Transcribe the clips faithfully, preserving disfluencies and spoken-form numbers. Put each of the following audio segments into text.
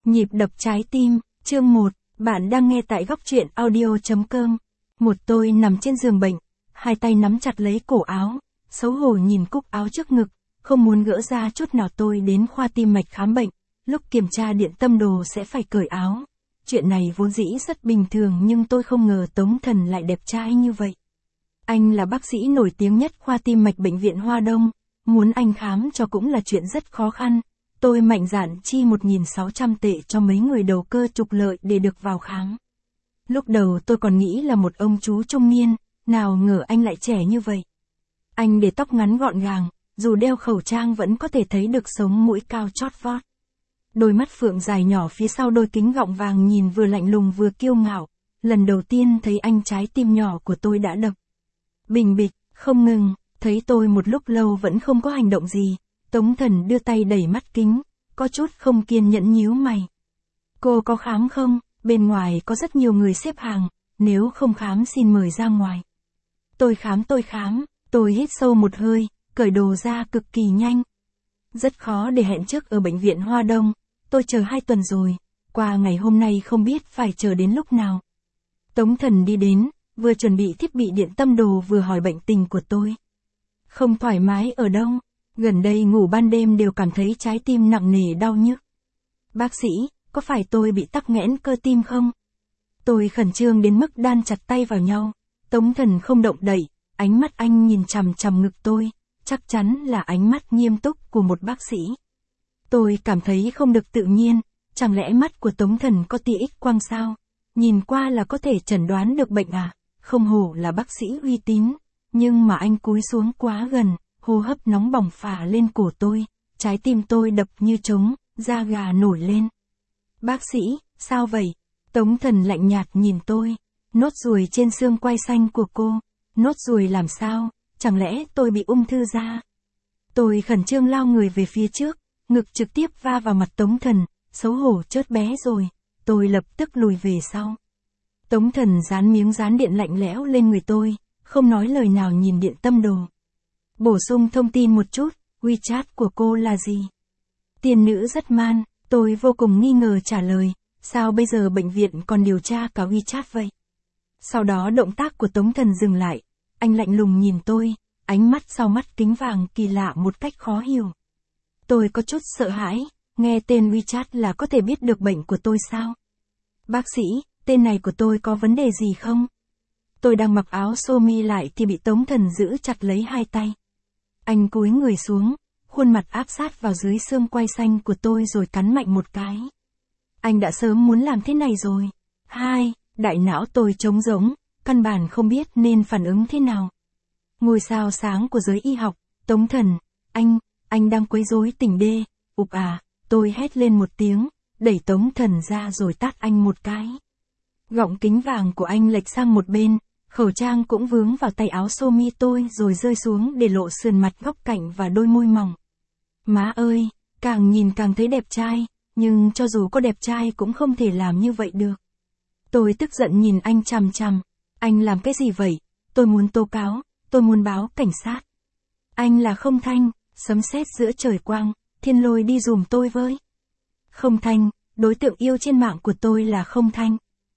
Nhịp đập trái tim, chương một, bạn đang nghe tại góc truyện audio.com. Một tôi nằm trên giường bệnh, hai tay nắm chặt lấy cổ áo, xấu hổ nhìn cúc áo trước ngực, không muốn gỡ ra chút nào. Tôi đến khoa tim mạch khám bệnh, lúc kiểm tra điện tâm đồ sẽ phải cởi áo. Chuyện này vốn dĩ rất bình thường nhưng tôi không ngờ Tống Thần lại đẹp trai như vậy. Anh là bác sĩ nổi tiếng nhất khoa tim mạch bệnh viện Hoa Đông, muốn anh khám cho cũng là chuyện rất khó khăn. Tôi mạnh dạn chi một nghìn sáu trăm tệ cho mấy người đầu cơ trục lợi để được vào khám. Lúc đầu tôi còn nghĩ là một ông chú trung niên, nào ngờ anh lại trẻ như vậy. Anh để tóc ngắn gọn gàng, dù đeo khẩu trang vẫn có thể thấy được sống mũi cao chót vót. Đôi mắt phượng dài nhỏ phía sau đôi kính gọng vàng nhìn vừa lạnh lùng vừa kiêu ngạo. Lần đầu tiên thấy anh trái tim nhỏ của tôi đã đập. Bình bịch, không ngừng, thấy tôi một lúc lâu vẫn không có hành động gì. Tống Thần đưa tay đẩy mắt kính, có chút không kiên nhẫn nhíu mày. Cô có khám không? Bên ngoài có rất nhiều người xếp hàng, nếu không khám xin mời ra ngoài. Tôi khám tôi khám, tôi hít sâu một hơi, cởi đồ ra cực kỳ nhanh. Rất khó để hẹn trước ở bệnh viện Hoa Đông, tôi chờ hai tuần rồi, qua ngày hôm nay không biết phải chờ đến lúc nào. Tống Thần đi đến, vừa chuẩn bị thiết bị điện tâm đồ vừa hỏi bệnh tình của tôi. Không thoải mái ở đâu? Gần đây ngủ ban đêm đều cảm thấy trái tim nặng nề đau nhức. Bác sĩ, có phải tôi bị tắc nghẽn cơ tim không? Tôi khẩn trương đến mức đan chặt tay vào nhau. Tống Thần không động đậy, ánh mắt anh nhìn chằm chằm ngực tôi, chắc chắn là ánh mắt nghiêm túc của một bác sĩ. Tôi cảm thấy không được tự nhiên, chẳng lẽ mắt của Tống Thần có tia X quang sao? Nhìn qua là có thể chẩn đoán được bệnh à? Không hổ là bác sĩ uy tín, nhưng mà anh cúi xuống quá gần. Hô hấp nóng bỏng phả lên cổ tôi, trái tim tôi đập như trống, da gà nổi lên. Bác sĩ, sao vậy? Tống Thần lạnh nhạt nhìn tôi. Nốt ruồi trên xương quai xanh của cô. Nốt ruồi làm sao? Chẳng lẽ tôi bị ung thư da? Tôi khẩn trương lao người về phía trước, ngực trực tiếp va vào mặt Tống Thần, xấu hổ chớt bé rồi. Tôi lập tức lùi về sau. Tống Thần dán miếng dán điện lạnh lẽo lên người tôi, không nói lời nào nhìn điện tâm đồ. Bổ sung thông tin một chút, WeChat của cô là gì? Tiên nữ rất man, tôi vô cùng nghi ngờ trả lời, sao bây giờ bệnh viện còn điều tra cả WeChat vậy? Sau đó động tác của Tống Thần dừng lại, anh lạnh lùng nhìn tôi, ánh mắt sau mắt kính vàng kỳ lạ một cách khó hiểu. Tôi có chút sợ hãi, nghe tên WeChat là có thể biết được bệnh của tôi sao? Bác sĩ, tên này của tôi có vấn đề gì không? Tôi đang mặc áo sơ mi lại thì bị Tống Thần giữ chặt lấy hai tay. Anh cúi người xuống, khuôn mặt áp sát vào dưới xương quai xanh của tôi rồi cắn mạnh một cái. Anh đã sớm muốn làm thế này rồi. Hai, đại não tôi trống rỗng, căn bản không biết nên phản ứng thế nào. Ngôi sao sáng của giới y học, Tống Thần, anh, anh đang quấy rối tỉnh đê, ụp à, tôi hét lên một tiếng, đẩy Tống Thần ra rồi tát anh một cái. Gọng kính vàng của anh lệch sang một bên. Khẩu trang cũng vướng vào tay áo sơ mi tôi rồi rơi xuống để lộ sườn mặt góc cạnh và đôi môi mỏng. Má ơi, càng nhìn càng thấy đẹp trai, nhưng cho dù có đẹp trai cũng không thể làm như vậy được. Tôi tức giận nhìn anh chằm chằm. Anh làm cái gì vậy? Tôi muốn tố cáo, tôi muốn báo cảnh sát. Anh là Không Thanh, sấm sét giữa trời quang, thiên lôi đi dùm tôi với. Không Thanh, đối tượng yêu trên mạng của tôi là Không Thanh.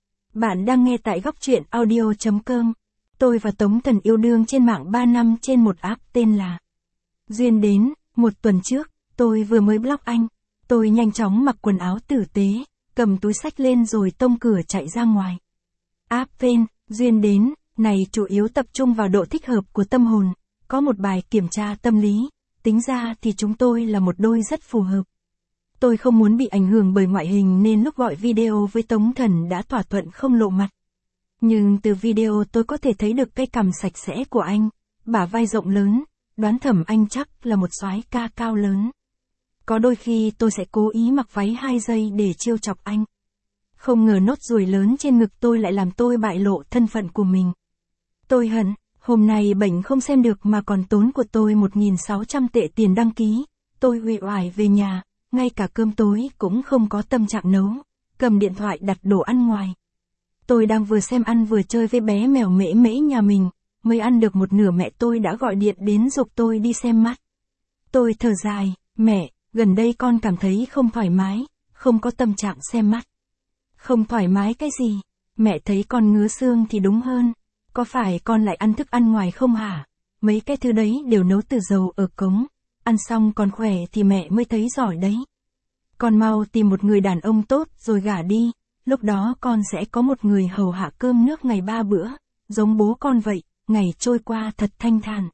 Bạn đang nghe tại góc truyện audio.com. Tôi và Tống Thần yêu đương trên mạng ba năm trên một app tên là Duyên Đến. Một tuần trước, tôi vừa mới block anh. Tôi nhanh chóng mặc quần áo tử tế, cầm túi xách lên rồi tông cửa chạy ra ngoài. App tên Duyên Đến này chủ yếu tập trung vào độ thích hợp của tâm hồn. Có một bài kiểm tra tâm lý, tính ra thì chúng tôi là một đôi rất phù hợp. Tôi không muốn bị ảnh hưởng bởi ngoại hình nên lúc gọi video với Tống Thần đã thỏa thuận không lộ mặt. Nhưng từ video tôi có thể thấy được cái cằm sạch sẽ của anh, bả vai rộng lớn, đoán thẩm anh chắc là một soái ca cao lớn. Có đôi khi tôi sẽ cố ý mặc váy hai giây để trêu chọc anh. Không ngờ nốt ruồi lớn trên ngực tôi lại làm tôi bại lộ thân phận của mình. Tôi hận, hôm nay bệnh không xem được mà còn tốn của tôi một nghìn sáu trăm tệ tiền đăng ký. Tôi uể oải về nhà. Ngay cả cơm tối cũng không có tâm trạng nấu, cầm điện thoại đặt đồ ăn ngoài. Tôi đang vừa xem ăn vừa chơi với bé mèo mễ mễ nhà mình, mới ăn được một nửa mẹ tôi đã gọi điện đến giục tôi đi xem mắt. Tôi thở dài, mẹ, gần đây con cảm thấy không thoải mái, không có tâm trạng xem mắt. Không thoải mái cái gì? Mẹ thấy con ngứa xương thì đúng hơn. Có phải con lại ăn thức ăn ngoài không hả? Mấy cái thứ đấy đều nấu từ dầu ở cống. Ăn xong còn khỏe thì mẹ mới thấy giỏi đấy. Con mau tìm một người đàn ông tốt rồi gả đi. Lúc đó con sẽ có một người hầu hạ cơm nước ngày ba bữa. Giống bố con vậy, ngày trôi qua thật thanh thản.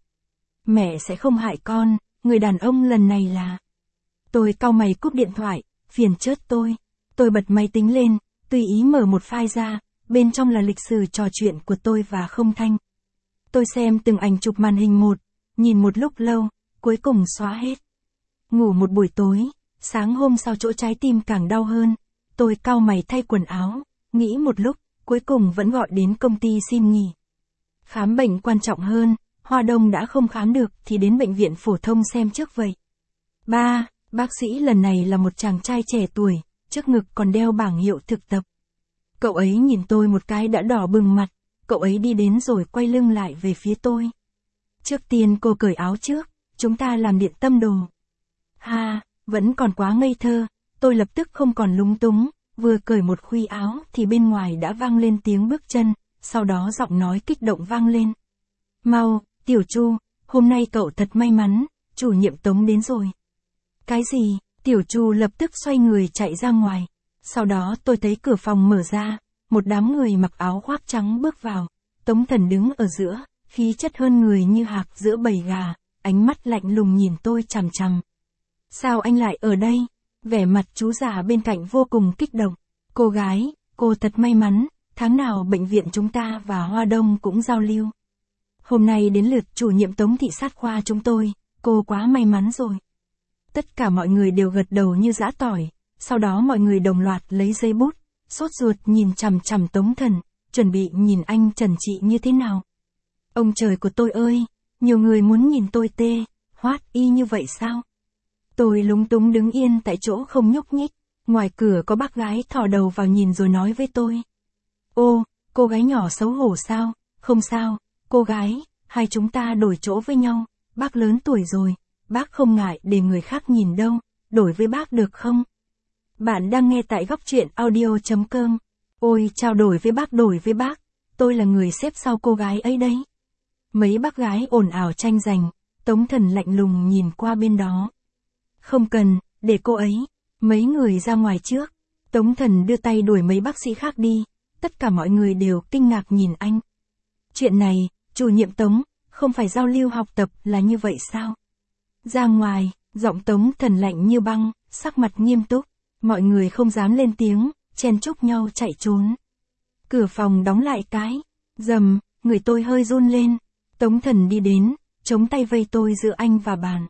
Mẹ sẽ không hại con, người đàn ông lần này là... Tôi cau mày cúp điện thoại, phiền chết tôi. Tôi bật máy tính lên, tùy ý mở một file ra, bên trong là lịch sử trò chuyện của tôi và Không Thanh. Tôi xem từng ảnh chụp màn hình một, nhìn một lúc lâu, cuối cùng xóa hết. Ngủ một buổi tối, sáng hôm sau chỗ trái tim càng đau hơn. Tôi cau mày thay quần áo, nghĩ một lúc, cuối cùng vẫn gọi đến công ty xin nghỉ. Khám bệnh quan trọng hơn, Hoa Đông đã không khám được thì đến bệnh viện phổ thông xem trước vậy. Ba, bác sĩ lần này là một chàng trai trẻ tuổi, trước ngực còn đeo bảng hiệu thực tập. Cậu ấy nhìn tôi một cái đã đỏ bừng mặt, cậu ấy đi đến rồi quay lưng lại về phía tôi. Trước tiên cô cởi áo trước, chúng ta làm điện tâm đồ. Ha, vẫn còn quá ngây thơ, tôi lập tức không còn lúng túng, vừa cởi một khuy áo thì bên ngoài đã vang lên tiếng bước chân, sau đó giọng nói kích động vang lên. Mau, Tiểu Chu, hôm nay cậu thật may mắn, chủ nhiệm Tống đến rồi. Cái gì? Tiểu Chu lập tức xoay người chạy ra ngoài. Sau đó tôi thấy cửa phòng mở ra, một đám người mặc áo khoác trắng bước vào. Tống Thần đứng ở giữa, khí chất hơn người như hạc giữa bầy gà, ánh mắt lạnh lùng nhìn tôi chằm chằm. Sao anh lại ở đây? Vẻ mặt chú già bên cạnh vô cùng kích động. Cô gái, cô thật may mắn, tháng nào bệnh viện chúng ta và Hoa Đông cũng giao lưu. Hôm nay đến lượt chủ nhiệm Tống thị sát khoa chúng tôi, cô quá may mắn rồi. Tất cả mọi người đều gật đầu như giã tỏi, sau đó mọi người đồng loạt lấy giấy bút, sốt ruột nhìn chằm chằm Tống Thần, chuẩn bị nhìn anh trần trị như thế nào. Ông trời của tôi ơi, nhiều người muốn nhìn tôi tê, hoát y như vậy sao? Tôi lúng túng đứng yên tại chỗ không nhúc nhích, ngoài cửa có bác gái thò đầu vào nhìn rồi nói với tôi. Ô, cô gái nhỏ xấu hổ sao? Không sao, cô gái, hai chúng ta đổi chỗ với nhau, bác lớn tuổi rồi, bác không ngại để người khác nhìn đâu, đổi với bác được không? Bạn đang nghe tại góc truyện audio chấm com. Ôi, trao đổi với bác đổi với bác, tôi là người xếp sau cô gái ấy đấy. Mấy bác gái ồn ào tranh giành, Tống Thần lạnh lùng nhìn qua bên đó. Không cần, để cô ấy, mấy người ra ngoài trước. Tống Thần đưa tay đuổi mấy bác sĩ khác đi, tất cả mọi người đều kinh ngạc nhìn anh. Chuyện này, chủ nhiệm Tống, không phải giao lưu học tập là như vậy sao? Ra ngoài, giọng Tống Thần lạnh như băng, sắc mặt nghiêm túc, mọi người không dám lên tiếng, chen chúc nhau chạy trốn. Cửa phòng đóng lại cái, rầm, người tôi hơi run lên, Tống Thần đi đến, chống tay vây tôi giữa anh và bàn.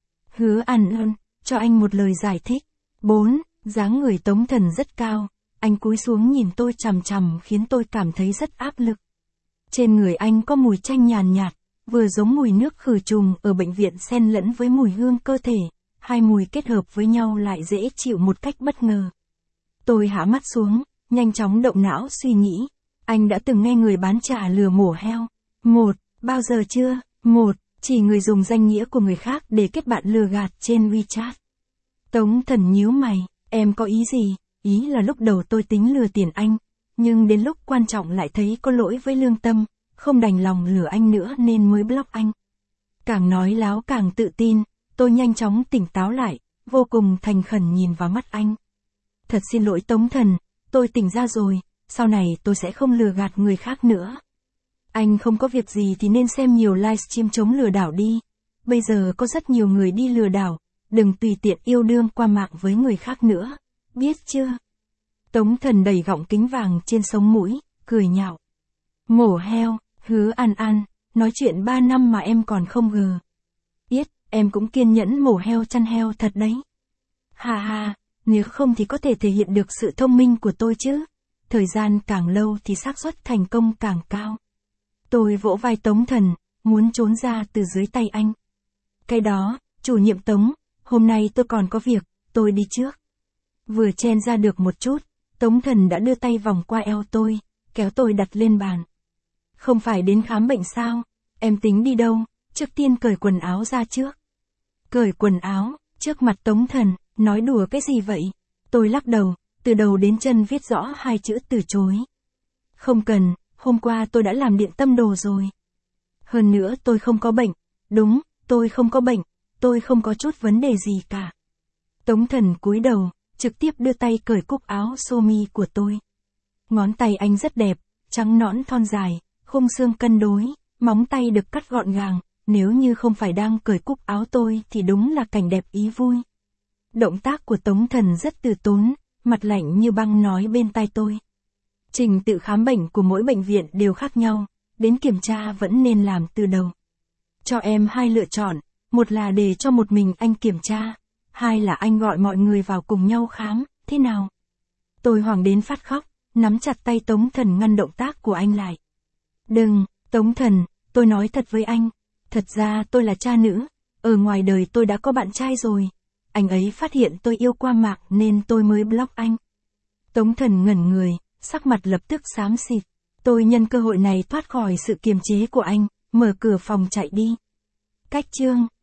Hứa An ơn, cho anh một lời giải thích. Bốn, dáng người Tống Thần rất cao, anh cúi xuống nhìn tôi chằm chằm khiến tôi cảm thấy rất áp lực. Trên người anh có mùi chanh nhàn nhạt, vừa giống mùi nước khử trùng ở bệnh viện xen lẫn với mùi hương cơ thể, hai mùi kết hợp với nhau lại dễ chịu một cách bất ngờ. Tôi hạ mắt xuống, nhanh chóng động não suy nghĩ, anh đã từng nghe người bán chả lừa mổ heo. Một, bao giờ chưa? Một, chỉ người dùng danh nghĩa của người khác để kết bạn lừa gạt trên WeChat. Tống Thần nhíu mày, em có ý gì? Ý là lúc đầu tôi tính lừa tiền anh, nhưng đến lúc quan trọng lại thấy có lỗi với lương tâm, không đành lòng lừa anh nữa nên mới block anh. Càng nói láo càng tự tin, tôi nhanh chóng tỉnh táo lại, vô cùng thành khẩn nhìn vào mắt anh. Thật xin lỗi Tống Thần, tôi tỉnh ra rồi, sau này tôi sẽ không lừa gạt người khác nữa. Anh không có việc gì thì nên xem nhiều livestream chống lừa đảo đi. Bây giờ có rất nhiều người đi lừa đảo, đừng tùy tiện yêu đương qua mạng với người khác nữa, biết chưa? Tống Thần đẩy gọng kính vàng trên sống mũi, cười nhạo. Mổ heo, Hứa An An, nói chuyện ba năm mà em còn không gờ. Yết, em cũng kiên nhẫn mổ heo chăn heo thật đấy. Hà hà, nếu không thì có thể thể hiện được sự thông minh của tôi chứ. Thời gian càng lâu thì xác suất thành công càng cao. Tôi vỗ vai Tống Thần, muốn trốn ra từ dưới tay anh. Cái đó, chủ nhiệm Tống, hôm nay tôi còn có việc, tôi đi trước. Vừa chen ra được một chút, Tống Thần đã đưa tay vòng qua eo tôi, kéo tôi đặt lên bàn. Không phải đến khám bệnh sao? Em tính đi đâu? Trước tiên cởi quần áo ra trước. Cởi quần áo, trước mặt Tống Thần, nói đùa cái gì vậy? Tôi lắc đầu, từ đầu đến chân viết rõ hai chữ từ chối. Không cần, hôm qua tôi đã làm điện tâm đồ rồi. Hơn nữa tôi không có bệnh. Đúng, tôi không có bệnh, tôi không có chút vấn đề gì cả. Tống Thần cúi đầu, trực tiếp đưa tay cởi cúc áo sơ mi của tôi. Ngón tay anh rất đẹp, trắng nõn thon dài, khung xương cân đối, móng tay được cắt gọn gàng, nếu như không phải đang cởi cúc áo tôi thì đúng là cảnh đẹp ý vui. Động tác của Tống Thần rất từ tốn, mặt lạnh như băng nói bên tai tôi. Trình tự khám bệnh của mỗi bệnh viện đều khác nhau, đến kiểm tra vẫn nên làm từ đầu. Cho em hai lựa chọn, một là để cho một mình anh kiểm tra, hai là anh gọi mọi người vào cùng nhau khám, thế nào? Tôi hoảng đến phát khóc, nắm chặt tay Tống Thần ngăn động tác của anh lại. Đừng, Tống Thần, tôi nói thật với anh, thật ra tôi là cha nữ, ở ngoài đời tôi đã có bạn trai rồi. Anh ấy phát hiện tôi yêu qua mạng nên tôi mới block anh. Tống Thần ngẩn người, sắc mặt lập tức xám xịt. Tôi nhân cơ hội này thoát khỏi sự kiềm chế của anh, mở cửa phòng chạy đi. Cách chương